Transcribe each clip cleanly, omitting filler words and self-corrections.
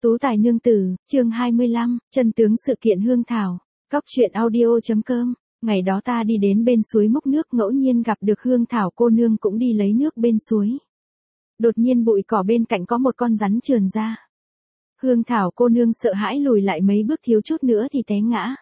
Tú tài nương tử, chương 25, chân tướng sự kiện Hương Thảo. Cóc truyện audio.com. Ngày đó ta đi đến bên suối múc nước, ngẫu nhiên gặp được Hương Thảo cô nương cũng đi lấy nước bên suối. Đột nhiên bụi cỏ bên cạnh có một con rắn trườn ra. Hương Thảo cô nương sợ hãi lùi lại mấy bước, thiếu chút nữa thì té ngã.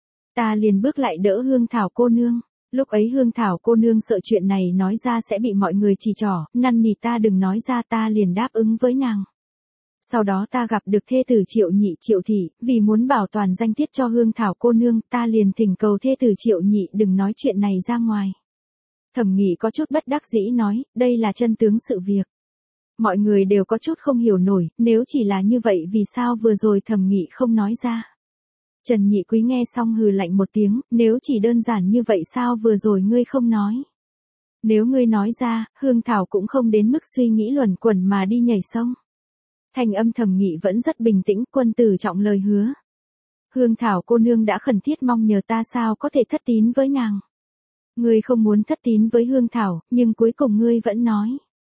Ta liền bước lại đỡ Hương Thảo cô nương. Lúc ấy Hương Thảo cô nương sợ chuyện này nói ra sẽ bị mọi người chỉ trỏ, năn nỉ ta đừng nói ra, ta liền đáp ứng với nàng. Sau đó ta gặp được thê tử Triệu Nhị, Triệu Thị, vì muốn bảo toàn danh tiết cho Hương Thảo cô nương, ta liền thỉnh cầu thê tử Triệu Nhị đừng nói chuyện này ra ngoài. Thẩm Nghị có chút bất đắc dĩ nói, đây là chân tướng sự việc. Mọi người đều có chút không hiểu nổi, nếu chỉ là như vậy vì sao vừa rồi Thẩm Nghị không nói ra. Trần Nhị Quý nghe xong hừ lạnh một tiếng, nếu chỉ đơn giản như vậy sao vừa rồi ngươi không nói. Nếu ngươi nói ra, Hương Thảo cũng không đến mức suy nghĩ luẩn quẩn mà đi nhảy sông. Thanh âm Thẩm Nghị vẫn rất bình tĩnh, quân tử trọng lời hứa. Hương Thảo cô nương đã khẩn thiết mong nhờ ta, sao có thể thất tín với nàng. Ngươi không muốn thất tín với Hương Thảo, nhưng cuối cùng ngươi vẫn nói.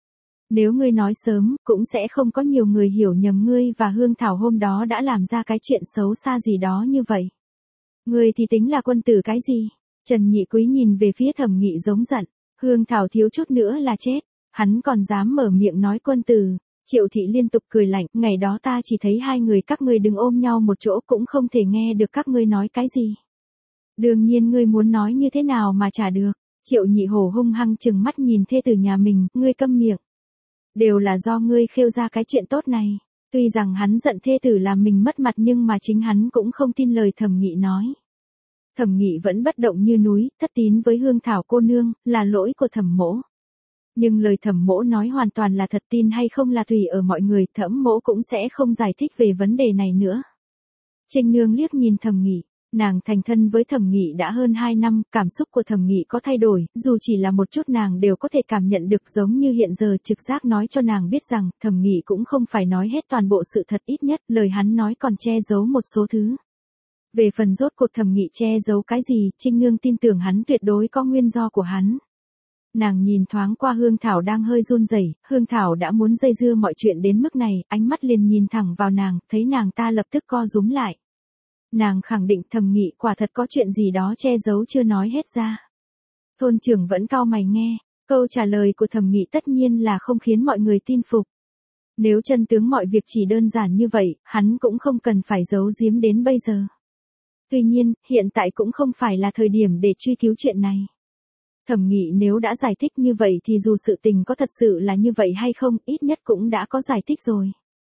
Nếu ngươi nói sớm, cũng sẽ không có nhiều người hiểu nhầm ngươi và Hương Thảo hôm đó đã làm ra cái chuyện xấu xa gì đó như vậy. Ngươi thì tính là quân tử cái gì? Trần Nhị Quý nhìn về phía Thẩm Nghị giống giận, Hương Thảo thiếu chút nữa là chết, hắn còn dám mở miệng nói quân tử. Triệu Thị liên tục cười lạnh, ngày đó ta chỉ thấy hai người các ngươi đứng ôm nhau một chỗ, cũng không thể nghe được các ngươi nói cái gì. Đương nhiên ngươi muốn nói như thế nào mà trả được. Triệu Nhị Hổ hung hăng trừng mắt nhìn thê tử nhà mình, ngươi câm miệng. Đều là do ngươi khêu ra cái chuyện tốt này. Tuy rằng hắn giận thê tử làm mình mất mặt, nhưng mà chính hắn cũng không tin lời Thẩm Nghị nói. Thẩm Nghị vẫn bất động như núi, thất tín với Hương Thảo cô nương, là lỗi của Thẩm mỗ. Nhưng lời Thẩm mỗ nói hoàn toàn là thật, tin hay không là tùy ở mọi người, Thẩm mỗ cũng sẽ không giải thích về vấn đề này nữa. Trinh Nương liếc nhìn Thẩm Nghị, nàng thành thân với Thẩm Nghị đã hơn 2 năm, cảm xúc của Thẩm Nghị có thay đổi, dù chỉ là một chút nàng đều có thể cảm nhận được, giống như hiện giờ trực giác nói cho nàng biết rằng, Thẩm Nghị cũng không phải nói hết toàn bộ sự thật, ít nhất lời hắn nói còn che giấu một số thứ. Về phần rốt cuộc Thẩm Nghị che giấu cái gì, Trinh Nương tin tưởng hắn tuyệt đối có nguyên do của hắn. Nàng nhìn thoáng qua Hương Thảo đang hơi run rẩy, Hương Thảo đã muốn dây dưa mọi chuyện đến mức này, ánh mắt liền nhìn thẳng vào nàng, thấy nàng ta lập tức co rúm lại. Nàng khẳng định Thẩm Nghị quả thật có chuyện gì đó che giấu chưa nói hết ra. Thôn trưởng vẫn cau mày nghe, câu trả lời của Thẩm Nghị tất nhiên là không khiến mọi người tin phục. Nếu chân tướng mọi việc chỉ đơn giản như vậy, hắn cũng không cần phải giấu giếm đến bây giờ. Tuy nhiên, hiện tại cũng không phải là thời điểm để truy cứu chuyện này. Thẩm Nghị nếu đã giải thích như vậy thì dù sự tình có thật sự là như vậy hay không, ít nhất cũng đã có giải thích rồi.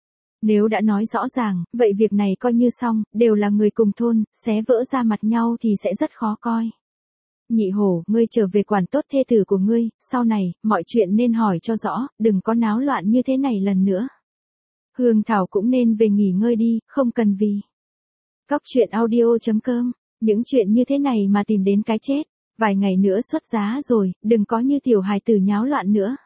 Nếu đã nói rõ ràng, vậy việc này coi như xong, đều là người cùng thôn, xé vỡ ra mặt nhau thì sẽ rất khó coi. Nhị Hổ, ngươi trở về quản tốt thê tử của ngươi, sau này, mọi chuyện nên hỏi cho rõ, đừng có náo loạn như thế này lần nữa. Hương Thảo cũng nên về nghỉ ngơi đi, không cần vì Cóc truyện audio.com, những chuyện như thế này mà tìm đến cái chết. Vài ngày nữa xuất giá rồi, đừng có như tiểu hài tử nháo loạn nữa.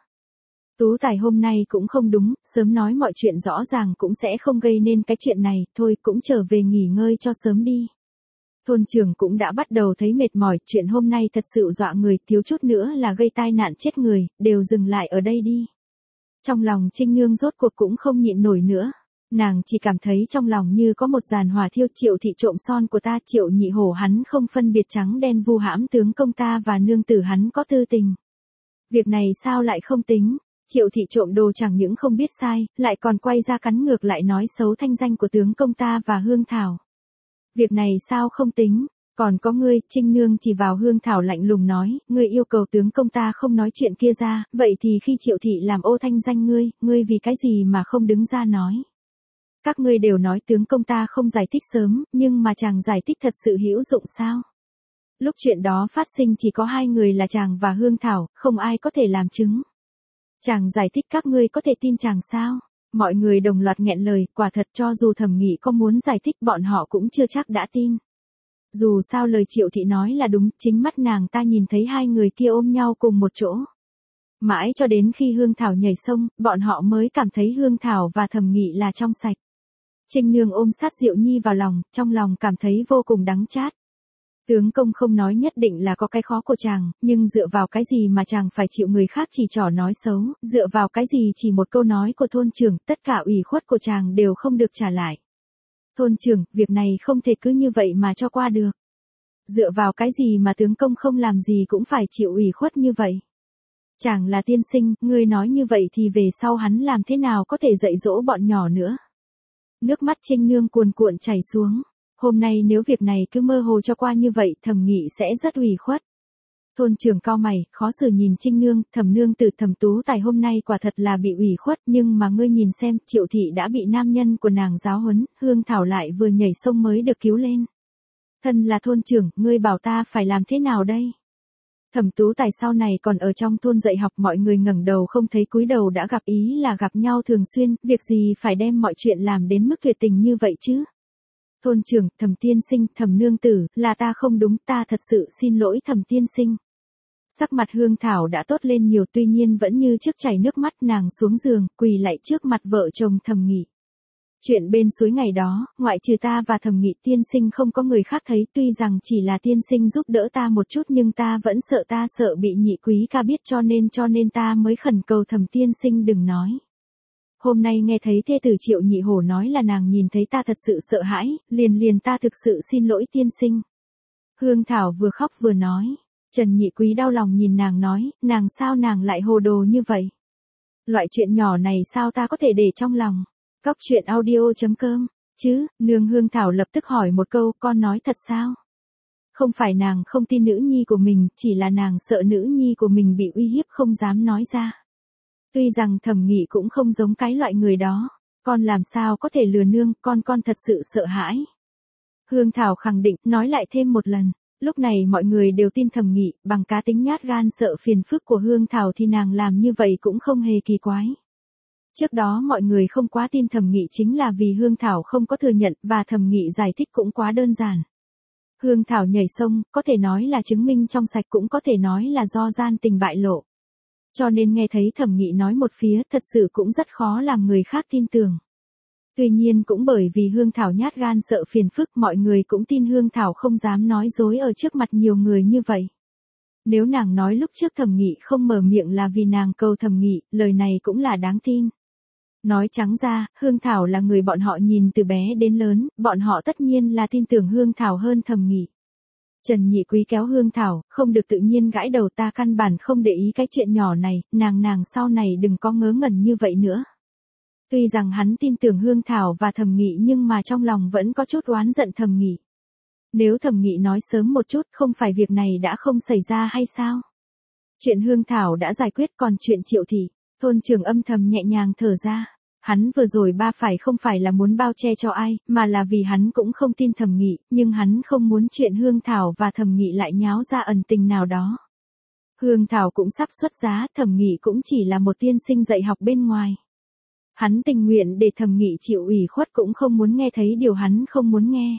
Tú tài hôm nay cũng không đúng, sớm nói mọi chuyện rõ ràng cũng sẽ không gây nên cái chuyện này, thôi cũng trở về nghỉ ngơi cho sớm đi. Thôn trưởng cũng đã bắt đầu thấy mệt mỏi, chuyện hôm nay thật sự dọa người, thiếu chút nữa là gây tai nạn chết người, đều dừng lại ở đây đi. Trong lòng Trinh Nương rốt cuộc cũng không nhịn nổi nữa. Nàng chỉ cảm thấy trong lòng như có một giàn hỏa thiêu. Triệu Thị trộm son của ta, Triệu Nhị Hổ hắn không phân biệt trắng đen vu hãm tướng công ta và nương tử hắn có tư tình. Việc này sao lại không tính, Triệu Thị trộm đồ chẳng những không biết sai, lại còn quay ra cắn ngược lại nói xấu thanh danh của tướng công ta và Hương Thảo. Việc này sao không tính, còn có ngươi, Trinh Nương chỉ vào Hương Thảo lạnh lùng nói, ngươi yêu cầu tướng công ta không nói chuyện kia ra, vậy thì khi Triệu Thị làm ô thanh danh ngươi vì cái gì mà không đứng ra nói. Các ngươi đều nói tướng công ta không giải thích sớm, nhưng mà chàng giải thích thật sự hữu dụng sao? Lúc chuyện đó phát sinh chỉ có hai người là chàng và Hương Thảo, không ai có thể làm chứng. Chàng giải thích các ngươi có thể tin chàng sao? Mọi người đồng loạt nghẹn lời, quả thật cho dù Thẩm Nghị có muốn giải thích bọn họ cũng chưa chắc đã tin. Dù sao lời Triệu Thị nói là đúng, chính mắt nàng ta nhìn thấy hai người kia ôm nhau cùng một chỗ. Mãi cho đến khi Hương Thảo nhảy sông, bọn họ mới cảm thấy Hương Thảo và Thẩm Nghị là trong sạch. Trinh Nương ôm sát Diệu Nhi vào lòng, trong lòng cảm thấy vô cùng đắng chát. Tướng công không nói nhất định là có cái khó của chàng, nhưng dựa vào cái gì mà chàng phải chịu người khác chỉ trỏ nói xấu, dựa vào cái gì chỉ một câu nói của thôn trưởng, tất cả ủy khuất của chàng đều không được trả lại. Thôn trưởng, việc này không thể cứ như vậy mà cho qua được. Dựa vào cái gì mà tướng công không làm gì cũng phải chịu ủy khuất như vậy. Chàng là tiên sinh, ngươi nói như vậy thì về sau hắn làm thế nào có thể dạy dỗ bọn nhỏ nữa. Nước mắt Trinh Nương cuồn cuộn chảy xuống. Hôm nay nếu việc này cứ mơ hồ cho qua như vậy Thẩm Nghị sẽ rất ủy khuất. Thôn trưởng cau mày, khó xử nhìn Trinh Nương, Thẩm nương tử Thẩm Tú Tài hôm nay quả thật là bị ủy khuất, nhưng mà ngươi nhìn xem, Triệu thị đã bị nam nhân của nàng giáo huấn, Hương Thảo lại vừa nhảy sông mới được cứu lên. Thân là thôn trưởng, ngươi bảo ta phải làm thế nào đây? Thẩm Tú Tài sau này còn ở trong thôn dạy học, mọi người ngẩng đầu không thấy cúi đầu đã gặp ý là gặp nhau thường xuyên, việc gì phải đem mọi chuyện làm đến mức tuyệt tình như vậy chứ? Thôn trưởng, Thẩm tiên sinh, Thẩm nương tử, là ta không đúng, ta thật sự xin lỗi Thẩm tiên sinh. Sắc mặt Hương Thảo đã tốt lên nhiều, tuy nhiên vẫn như trước chảy nước mắt, nàng xuống giường, quỳ lạy trước mặt vợ chồng Thẩm Nghị. Chuyện bên suối ngày đó, ngoại trừ ta và Thẩm Nghị tiên sinh không có người khác thấy, tuy rằng chỉ là tiên sinh giúp đỡ ta một chút nhưng ta vẫn sợ bị nhị quý ca biết, cho nên ta mới khẩn cầu Thẩm tiên sinh đừng nói. Hôm nay nghe thấy thê tử Triệu Nhị Hổ nói là nàng nhìn thấy ta thật sự sợ hãi, liền ta thực sự xin lỗi tiên sinh. Hương Thảo vừa khóc vừa nói. Trần Nhị Quý đau lòng nhìn nàng nói, nàng sao nàng lại hồ đồ như vậy? Loại chuyện nhỏ này sao ta có thể để trong lòng? Cóc truyện audio.com, chứ, nương. Hương Thảo lập tức hỏi một câu, con nói thật sao? Không phải nàng không tin nữ nhi của mình, chỉ là nàng sợ nữ nhi của mình bị uy hiếp không dám nói ra. Tuy rằng Thẩm Nghị cũng không giống cái loại người đó, con làm sao có thể lừa nương, con thật sự sợ hãi. Hương Thảo khẳng định, nói lại thêm một lần. Lúc này mọi người đều tin Thẩm Nghị, bằng cá tính nhát gan sợ phiền phức của Hương Thảo thì nàng làm như vậy cũng không hề kỳ quái. Trước đó mọi người không quá tin Thẩm Nghị chính là vì Hương Thảo không có thừa nhận, và Thẩm Nghị giải thích cũng quá đơn giản. Hương Thảo nhảy sông, có thể nói là chứng minh trong sạch, cũng có thể nói là do gian tình bại lộ. Cho nên nghe thấy Thẩm Nghị nói một phía, thật sự cũng rất khó làm người khác tin tưởng. Tuy nhiên cũng bởi vì Hương Thảo nhát gan sợ phiền phức, mọi người cũng tin Hương Thảo không dám nói dối ở trước mặt nhiều người như vậy. Nếu nàng nói lúc trước Thẩm Nghị không mở miệng là vì nàng cầu Thẩm Nghị, lời này cũng là đáng tin. Nói trắng ra, Hương Thảo là người bọn họ nhìn từ bé đến lớn, bọn họ tất nhiên là tin tưởng Hương Thảo hơn Thẩm Nghị. Trần Nhị Quý kéo Hương Thảo, không được tự nhiên gãi đầu, ta căn bản không để ý cái chuyện nhỏ này, nàng sau này đừng có ngớ ngẩn như vậy nữa. Tuy rằng hắn tin tưởng Hương Thảo và Thẩm Nghị nhưng mà trong lòng vẫn có chút oán giận Thẩm Nghị. Nếu Thẩm Nghị nói sớm một chút, không phải việc này đã không xảy ra hay sao? Chuyện Hương Thảo đã giải quyết, còn chuyện Triệu thị, thôn trưởng âm thầm nhẹ nhàng thở ra. Hắn vừa rồi không phải là muốn bao che cho ai, mà là vì hắn cũng không tin Thẩm Nghị, nhưng hắn không muốn chuyện Hương Thảo và Thẩm Nghị lại nháo ra ẩn tình nào đó. Hương Thảo cũng sắp xuất giá, Thẩm Nghị cũng chỉ là một tiên sinh dạy học bên ngoài. Hắn tình nguyện để Thẩm Nghị chịu ủy khuất, cũng không muốn nghe thấy điều hắn không muốn nghe.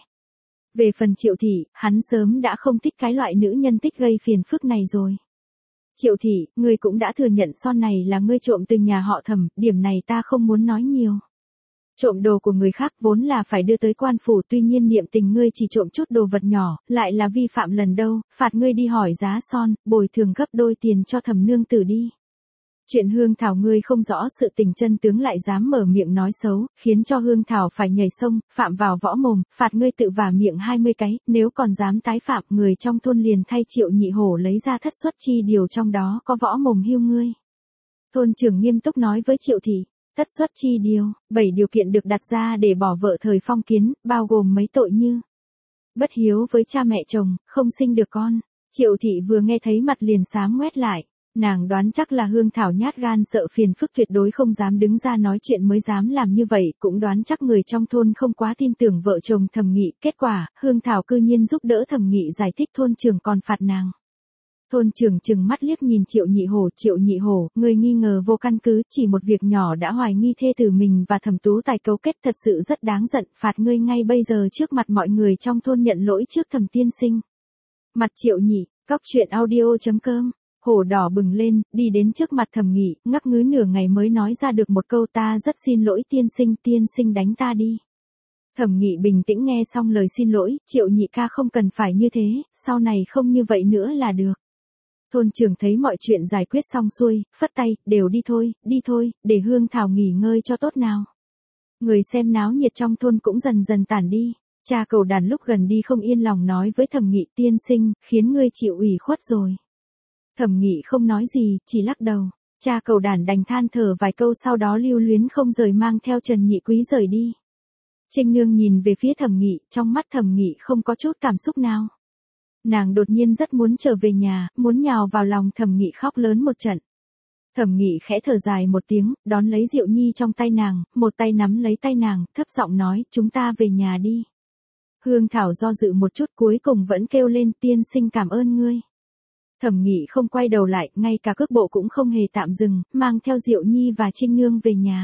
Về phần Triệu thị, hắn sớm đã không thích cái loại nữ nhân thích gây phiền phức này rồi. Triệu thị, ngươi cũng đã thừa nhận son này là ngươi trộm từ nhà họ Thẩm, điểm này ta không muốn nói nhiều. Trộm đồ của người khác vốn là phải đưa tới quan phủ, tuy nhiên niệm tình ngươi chỉ trộm chút đồ vật nhỏ, lại là vi phạm lần đâu, phạt ngươi đi hỏi giá son, bồi thường gấp đôi tiền cho Thẩm nương tử đi. Chuyện Hương Thảo ngươi không rõ sự tình chân tướng lại dám mở miệng nói xấu, khiến cho Hương Thảo phải nhảy sông, phạm vào võ mồm, phạt ngươi tự vả miệng 20 cái, nếu còn dám tái phạm, người trong thôn liền thay Triệu Nhị Hổ lấy ra thất suất chi điều, trong đó có võ mồm hưu ngươi. Thôn trưởng nghiêm túc nói với Triệu thị, thất suất chi điều, 7 điều kiện được đặt ra để bỏ vợ thời phong kiến, bao gồm mấy tội như bất hiếu với cha mẹ chồng, không sinh được con. Triệu thị vừa nghe thấy mặt liền sáng ngoét lại. Nàng đoán chắc là Hương Thảo nhát gan sợ phiền phức tuyệt đối không dám đứng ra nói chuyện mới dám làm như vậy, cũng đoán chắc người trong thôn không quá tin tưởng vợ chồng Thẩm Nghị, kết quả, Hương Thảo cư nhiên giúp đỡ Thẩm Nghị giải thích, thôn trưởng còn phạt nàng. Thôn trưởng trừng mắt liếc nhìn Triệu Nhị Hổ, người nghi ngờ vô căn cứ, chỉ một việc nhỏ đã hoài nghi thê tử mình và Thẩm Tú Tài cấu kết, thật sự rất đáng giận, phạt ngươi ngay bây giờ trước mặt mọi người trong thôn nhận lỗi trước Thẩm tiên sinh. Mặt Triệu Nhị, cóc truyện audio.com. Hổ đỏ bừng lên, đi đến trước mặt Thẩm Nghị, ngắc ngứ nửa ngày mới nói ra được một câu, ta rất xin lỗi tiên sinh đánh ta đi. Thẩm Nghị bình tĩnh nghe xong lời xin lỗi, Triệu nhị ca không cần phải như thế, sau này không như vậy nữa là được. Thôn trưởng thấy mọi chuyện giải quyết xong xuôi, phất tay, đều đi thôi, để Hương Thảo nghỉ ngơi cho tốt nào. Người xem náo nhiệt trong thôn cũng dần dần tản đi. Cha Cầu Đàn lúc gần đi không yên lòng nói với Thẩm Nghị, tiên sinh, khiến ngươi chịu ủy khuất rồi. Thẩm Nghị không nói gì, chỉ lắc đầu. Cha Cầu Đàn đành than thở vài câu, sau đó lưu luyến không rời mang theo Trần Nhị Quý rời đi. Trinh Nương nhìn về phía Thẩm Nghị, trong mắt Thẩm Nghị không có chút cảm xúc nào. Nàng đột nhiên rất muốn trở về nhà, muốn nhào vào lòng Thẩm Nghị khóc lớn một trận. Thẩm Nghị khẽ thở dài một tiếng, đón lấy Diệu Nhi trong tay nàng, một tay nắm lấy tay nàng, thấp giọng nói, chúng ta về nhà đi. Hương Thảo do dự một chút cuối cùng vẫn kêu lên, tiên sinh cảm ơn ngươi. Thẩm Nghị không quay đầu lại, ngay cả cước bộ cũng không hề tạm dừng, mang theo Diệu Nhi và Trinh Nương về nhà.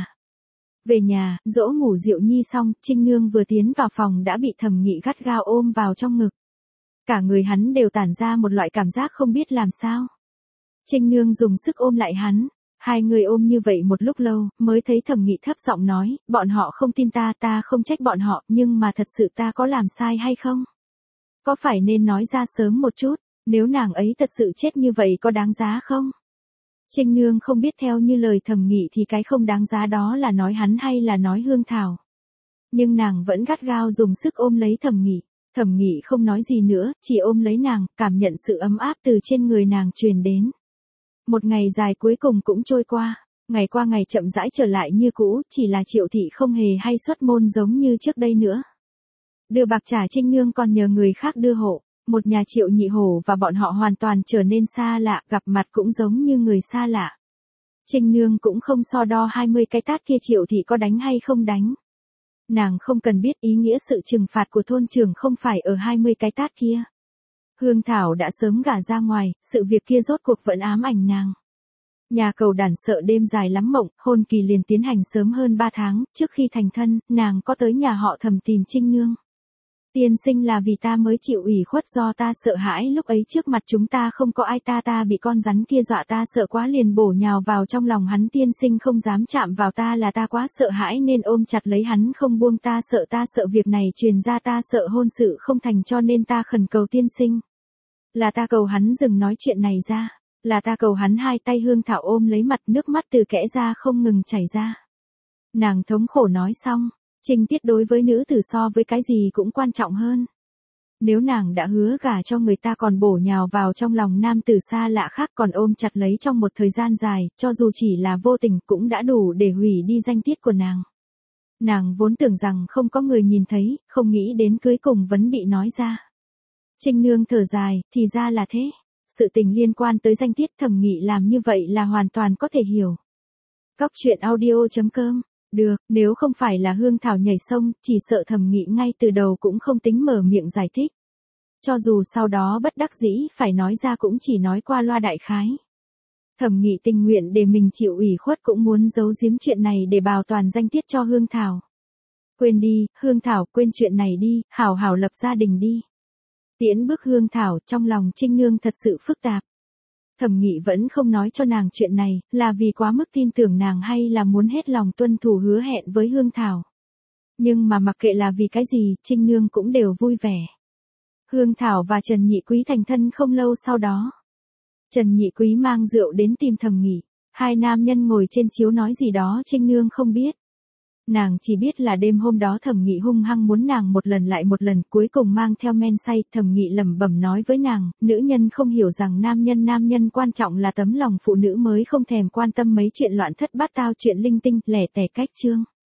Về nhà, dỗ ngủ Diệu Nhi xong, Trinh Nương vừa tiến vào phòng đã bị Thẩm Nghị gắt gao ôm vào trong ngực. Cả người hắn đều tản ra một loại cảm giác không biết làm sao. Trinh Nương dùng sức ôm lại hắn. Hai người ôm như vậy một lúc lâu, mới thấy Thẩm Nghị thấp giọng nói, bọn họ không tin ta, ta không trách bọn họ, nhưng mà thật sự ta có làm sai hay không? Có phải nên nói ra sớm một chút, nếu nàng ấy thật sự chết như vậy có đáng giá không? Trinh Nương không biết theo như lời Thẩm Nghị thì cái không đáng giá đó là nói hắn hay là nói Hương Thảo. Nhưng nàng vẫn gắt gao dùng sức ôm lấy Thẩm Nghị. Thẩm Nghị không nói gì nữa, chỉ ôm lấy nàng, cảm nhận sự ấm áp từ trên người nàng truyền đến. Một ngày dài cuối cùng cũng trôi qua, ngày qua ngày chậm rãi trở lại như cũ, chỉ là Triệu thị không hề hay xuất môn giống như trước đây nữa. Đưa bạc trả Trinh Nương còn nhờ người khác đưa hộ, một nhà Triệu Nhị Hổ và bọn họ hoàn toàn trở nên xa lạ, gặp mặt cũng giống như người xa lạ. Trinh Nương cũng không so đo 20 cái tát kia Triệu thị có đánh hay không đánh. Nàng không cần biết ý nghĩa sự trừng phạt của thôn trưởng không phải ở 20 cái tát kia. Hương Thảo đã sớm gả ra ngoài, sự việc kia rốt cuộc vẫn ám ảnh nàng. Nhà Cầu Đàn sợ đêm dài lắm mộng, hôn kỳ liền tiến hành sớm hơn 3 tháng, trước khi thành thân, nàng có tới nhà họ Thẩm tìm Trinh Nương. Tiên sinh là vì ta mới chịu ủy khuất, do ta sợ hãi lúc ấy trước mặt chúng ta không có ai, ta bị con rắn kia dọa, ta sợ quá liền bổ nhào vào trong lòng hắn, tiên sinh không dám chạm vào ta là ta quá sợ hãi nên ôm chặt lấy hắn không buông, ta sợ việc này truyền ra, ta sợ hôn sự không thành cho nên ta khẩn cầu tiên sinh. Là ta cầu hắn dừng nói chuyện này ra, là ta cầu hắn. Hai tay Hương Thảo ôm lấy mặt, nước mắt từ kẽ ra không ngừng chảy ra. Nàng thống khổ nói xong, trinh tiết đối với nữ tử so với cái gì cũng quan trọng hơn. Nếu nàng đã hứa gả cho người ta còn bổ nhào vào trong lòng nam tử xa lạ khác còn ôm chặt lấy trong một thời gian dài, cho dù chỉ là vô tình cũng đã đủ để hủy đi danh tiết của nàng. Nàng vốn tưởng rằng không có người nhìn thấy, không nghĩ đến cuối cùng vẫn bị nói ra. Trinh Nương thở dài, thì ra là thế. Sự tình liên quan tới danh tiết, Thẩm Nghị làm như vậy là hoàn toàn có thể hiểu. Cóc truyện audio.com. Được, nếu không phải là Hương Thảo nhảy sông, chỉ sợ Thẩm Nghị ngay từ đầu cũng không tính mở miệng giải thích. Cho dù sau đó bất đắc dĩ phải nói ra cũng chỉ nói qua loa đại khái. Thẩm Nghị tình nguyện để mình chịu ủy khuất cũng muốn giấu giếm chuyện này để bảo toàn danh tiết cho Hương Thảo. Quên đi, Hương Thảo, quên chuyện này đi, hảo hảo lập gia đình đi. Tiễn bước Hương Thảo, trong lòng Trinh Nương thật sự phức tạp. Thẩm Nghị vẫn không nói cho nàng chuyện này, là vì quá mức tin tưởng nàng hay là muốn hết lòng tuân thủ hứa hẹn với Hương Thảo. Nhưng mà mặc kệ là vì cái gì, Trinh Nương cũng đều vui vẻ. Hương Thảo và Trần Nhị Quý thành thân không lâu sau đó. Trần Nhị Quý mang rượu đến tìm Thẩm Nghị. Hai nam nhân ngồi trên chiếu nói gì đó Trinh Nương không biết. Nàng chỉ biết là đêm hôm đó Thẩm Nghị hung hăng muốn nàng một lần lại một lần, cuối cùng mang theo men say. Thẩm Nghị lẩm bẩm nói với nàng, nữ nhân không hiểu rằng nam nhân quan trọng là tấm lòng phụ nữ mới không thèm quan tâm mấy chuyện loạn thất bát tao, chuyện linh tinh, lẻ tẻ cách chương.